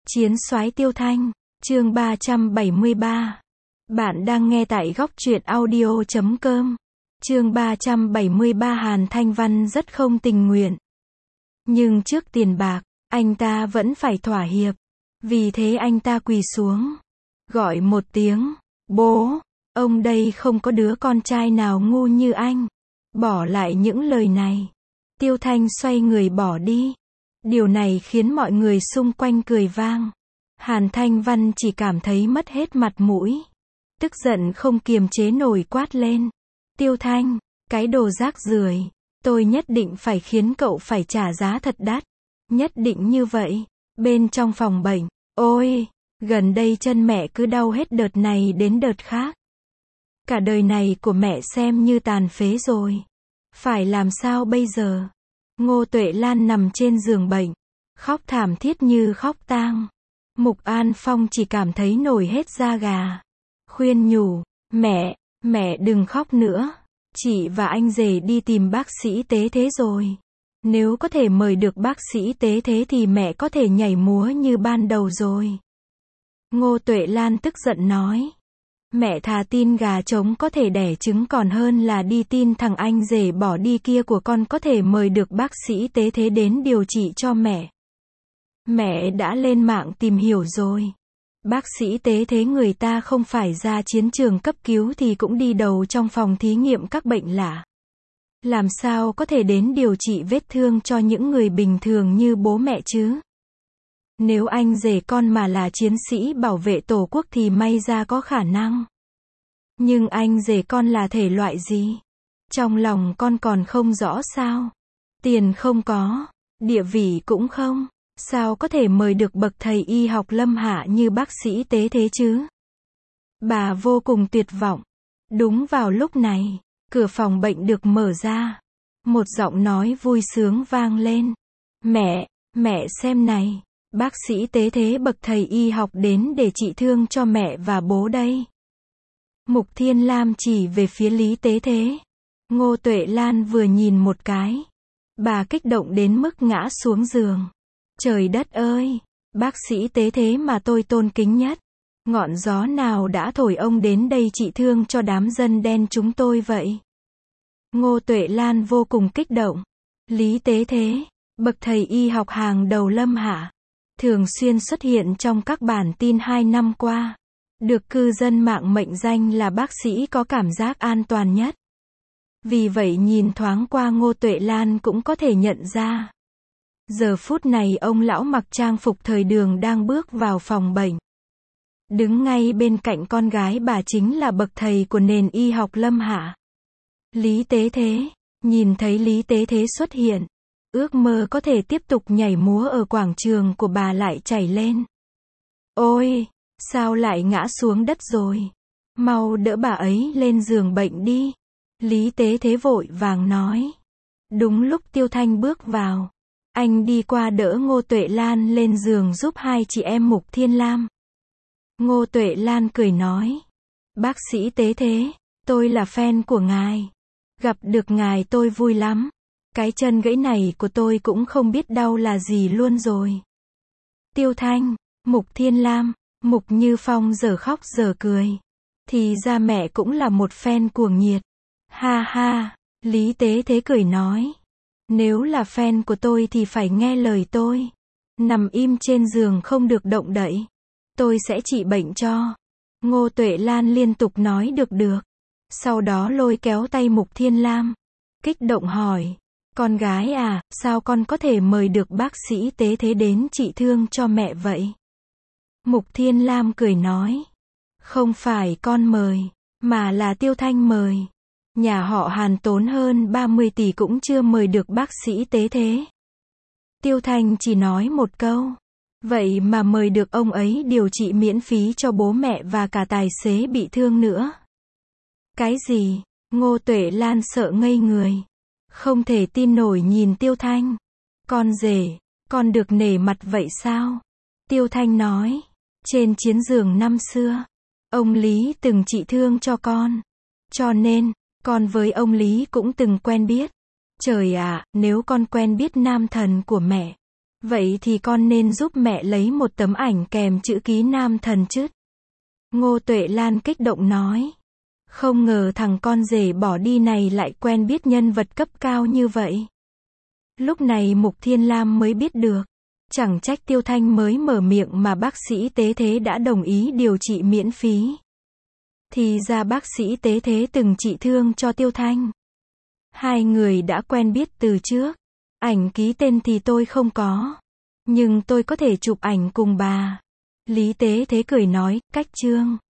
Chiến soái Tiêu Thanh, chương 373. Bạn đang nghe tại góc truyện audio.com. Chương 373. Hàn Thanh Văn rất không tình nguyện. Nhưng trước tiền bạc, anh ta vẫn phải thỏa hiệp. Vì thế anh ta quỳ xuống, gọi một tiếng, bố, ông đây không có đứa con trai nào ngu như anh. Bỏ lại những lời này, Tiêu Thanh xoay người bỏ đi. Điều này khiến mọi người xung quanh cười vang. Hàn Thanh Văn chỉ cảm thấy mất hết mặt mũi. Tức giận không kiềm chế nổi quát lên. Tiêu Thanh, cái đồ rác rưởi, tôi nhất định phải khiến cậu phải trả giá thật đắt. Nhất định như vậy. Bên trong phòng bệnh, ôi, gần đây chân mẹ cứ đau hết đợt này đến đợt khác. Cả đời này của mẹ xem như tàn phế rồi. Phải làm sao bây giờ? Ngô Tuệ Lan nằm trên giường bệnh, khóc thảm thiết như khóc tang. Mục An Phong chỉ cảm thấy nổi hết da gà. Khuyên nhủ, mẹ đừng khóc nữa. Chị và anh rể đi tìm bác sĩ tế thế rồi. Nếu có thể mời được bác sĩ tế thế thì mẹ có thể nhảy múa như ban đầu rồi. Ngô Tuệ Lan tức giận nói. Mẹ thà tin gà trống có thể đẻ trứng còn hơn là đi tin thằng anh rể bỏ đi kia của con có thể mời được bác sĩ tế thế đến điều trị cho mẹ. Mẹ đã lên mạng tìm hiểu rồi. Bác sĩ tế thế người ta không phải ra chiến trường cấp cứu thì cũng đi đầu trong phòng thí nghiệm các bệnh lạ. Làm sao có thể đến điều trị vết thương cho những người bình thường như bố mẹ chứ? Nếu anh rể con mà là chiến sĩ bảo vệ tổ quốc thì may ra có khả năng. Nhưng anh rể con là thể loại gì? Trong lòng con còn không rõ sao? Tiền không có, địa vị cũng không. Sao có thể mời được bậc thầy y học lâm hạ như bác sĩ tế thế chứ? Bà vô cùng tuyệt vọng. Đúng vào lúc này, cửa phòng bệnh được mở ra. Một giọng nói vui sướng vang lên. Mẹ xem này. Bác sĩ tế thế bậc thầy y học đến để trị thương cho mẹ và bố đây. Mục Thiên Lam chỉ về phía Lý Tế Thế. Ngô Tuệ Lan vừa nhìn một cái. Bà kích động đến mức ngã xuống giường. Trời đất ơi! Bác sĩ tế thế mà tôi tôn kính nhất. Ngọn gió nào đã thổi ông đến đây trị thương cho đám dân đen chúng tôi vậy? Ngô Tuệ Lan vô cùng kích động. Lý Tế Thế, bậc thầy y học hàng đầu lâm hạ. Thường xuyên xuất hiện trong các bản tin 2 năm qua. Được cư dân mạng mệnh danh là bác sĩ có cảm giác an toàn nhất. Vì vậy nhìn thoáng qua Ngô Tuệ Lan cũng có thể nhận ra. Giờ phút này ông lão mặc trang phục thời đường đang bước vào phòng bệnh. Đứng ngay bên cạnh con gái bà chính là bậc thầy của nền y học lâm hạ. Lý Tế Thế, nhìn thấy Lý Tế Thế xuất hiện. Ước mơ có thể tiếp tục nhảy múa ở quảng trường của bà lại chảy lên. Ôi, sao lại ngã xuống đất rồi? Mau đỡ bà ấy lên giường bệnh đi. Lý Tế Thế vội vàng nói. Đúng lúc Tiêu Thanh bước vào. Anh đi qua đỡ Ngô Tuệ Lan lên giường giúp hai chị em Mục Thiên Lam. Ngô Tuệ Lan cười nói. Bác sĩ Tế Thế, tôi là fan của ngài. Gặp được ngài tôi vui lắm. Cái chân gãy này của tôi cũng không biết đau là gì luôn rồi. Tiêu Thanh, Mục Thiên Lam, Mục Như Phong giờ khóc giờ cười. Thì ra mẹ cũng là một fan cuồng nhiệt. Ha ha, Lý Tế Thế cười nói. Nếu là fan của tôi thì phải nghe lời tôi. Nằm im trên giường không được động đậy. Tôi sẽ trị bệnh cho. Ngô Tuệ Lan liên tục nói được. Sau đó lôi kéo tay Mục Thiên Lam. Kích động hỏi. Con gái à, sao con có thể mời được bác sĩ tế thế đến trị thương cho mẹ vậy? Mục Thiên Lam cười nói. Không phải con mời, mà là Tiêu Thanh mời. Nhà họ Hàn tốn hơn 30 tỷ cũng chưa mời được bác sĩ tế thế. Tiêu Thanh chỉ nói một câu. Vậy mà mời được ông ấy điều trị miễn phí cho bố mẹ và cả tài xế bị thương nữa. Cái gì? Ngô Tuệ Lan sợ ngây người. Không thể tin nổi nhìn Tiêu Thanh. Con rể, con được nể mặt vậy sao? Tiêu Thanh nói. Trên chiến trường năm xưa, ông Lý từng trị thương cho con. Cho nên, con với ông Lý cũng từng quen biết. Trời ạ, nếu con quen biết nam thần của mẹ, Vậy thì con nên giúp mẹ lấy một tấm ảnh kèm chữ ký nam thần chứ. Ngô Tuệ Lan kích động nói. Không ngờ thằng con rể bỏ đi này lại quen biết nhân vật cấp cao như vậy. Lúc này Mục Thiên Lam mới biết được. Chẳng trách Tiêu Thanh mới mở miệng mà bác sĩ Tế Thế đã đồng ý điều trị miễn phí. Thì ra bác sĩ Tế Thế từng trị thương cho Tiêu Thanh. Hai người đã quen biết từ trước. Ảnh ký tên thì tôi không có. Nhưng tôi có thể chụp ảnh cùng bà. Lý Tế Thế cười nói, cách Trương.